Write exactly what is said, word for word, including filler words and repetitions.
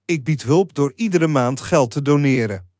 Ik bied hulp door iedere maand geld te doneren.